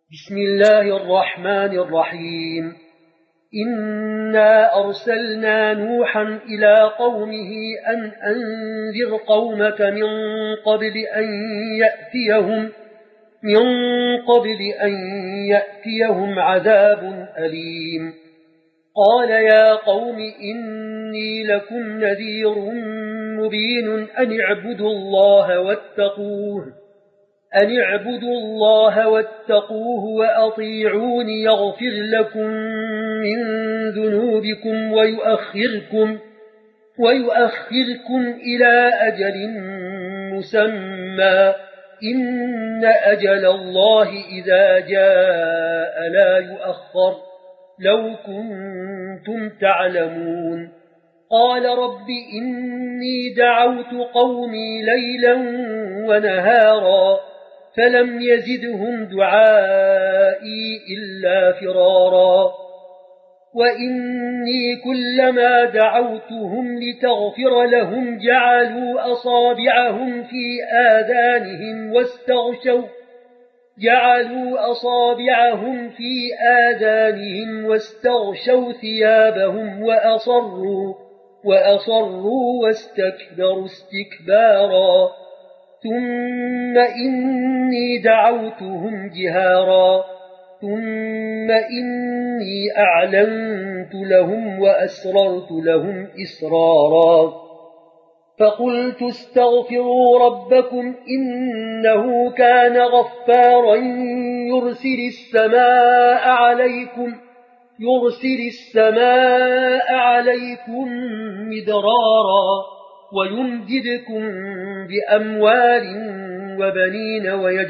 بسم الله الرحمن الرحيم. إنا أرسلنا نوحا إلى قومه أن أنذر قومك من قبل أن يأتيهم عذاب أليم. قال يا قوم إني لكم نذير مبين أن اعبدوا الله واتقوه وأطيعون يغفر لكم من ذنوبكم ويؤخركم إلى أجل مسمى إن أجل الله إذا جاء لا يؤخر لو كنتم تعلمون. قال رب إني دعوت قومي ليلا ونهارا فلم يزدهم دعائي إلا فرارا وإني كلما دعوتهم لتغفر لهم جعلوا أصابعهم في آذانهم واستغشوا ثيابهم وأصروا واستكبروا استكبارا ثم إني دعوتهم جهارا ثم إني أعلنت لهم وأسررت لهم إسرارا فقلت استغفروا ربكم إنه كان غفارا يرسل السماء عليكم مدرارا ويمددكم بأموال وبنين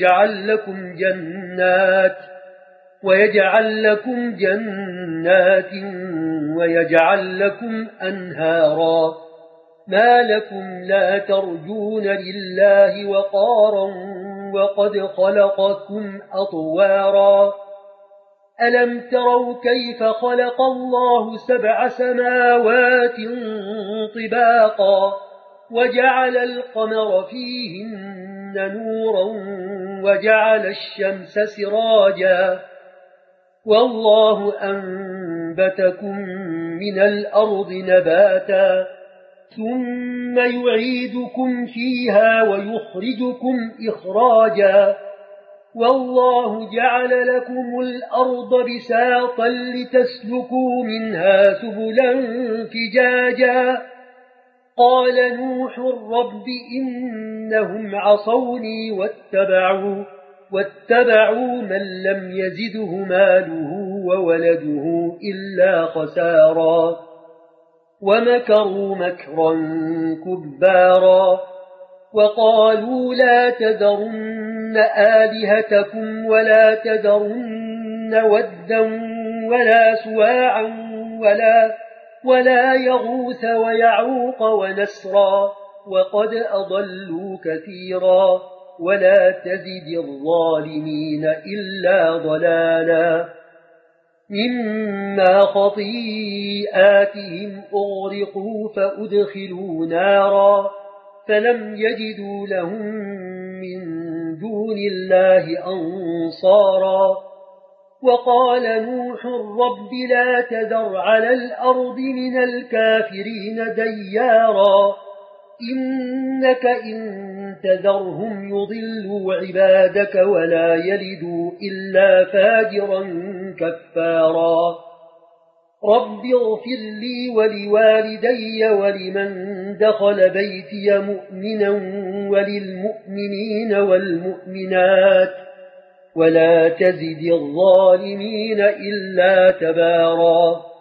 ويجعل لكم جنات ويجعل لكم أنهارا ما لكم لا ترجون لله وقارا وقد خلقكم أطوارا ألم تروا كيف خلق الله 7 سماوات طباقا وجعل القمر فيهن نورا وجعل الشمس سراجا والله أنبتكم من الأرض نباتا ثم يعيدكم فيها ويخرجكم إخراجا والله جعل لكم الأرض بساطا لتسلكوا منها سبلا فجاجا قال نوح رب إنهم عصوني واتبعوا من لم يزده ماله وولده إلا خسارا ومكروا مكرا كبارا وقالوا لا تذرن آلهتكم ولا تذرن ودا ولا سواعا ولا يغوث ويعوق ونسرا وقد أضلوا كثيرا ولا تزد الظالمين إلا ضلالا مما خطيئاتهم أغرقوا فأدخلوا نارا فلم يجدوا لهم من دون الله أنصارا وقال نوح رب لا تذر على الأرض من الكافرين ديارا إنك إن تذرهم يضلوا عبادك ولا يلدوا إلا فاجرا كفارا رب اغفر لي ولوالدي ولمن دخل بيتي مؤمنا وللمؤمنين والمؤمنات ولا تزد الظالمين إلا تبارا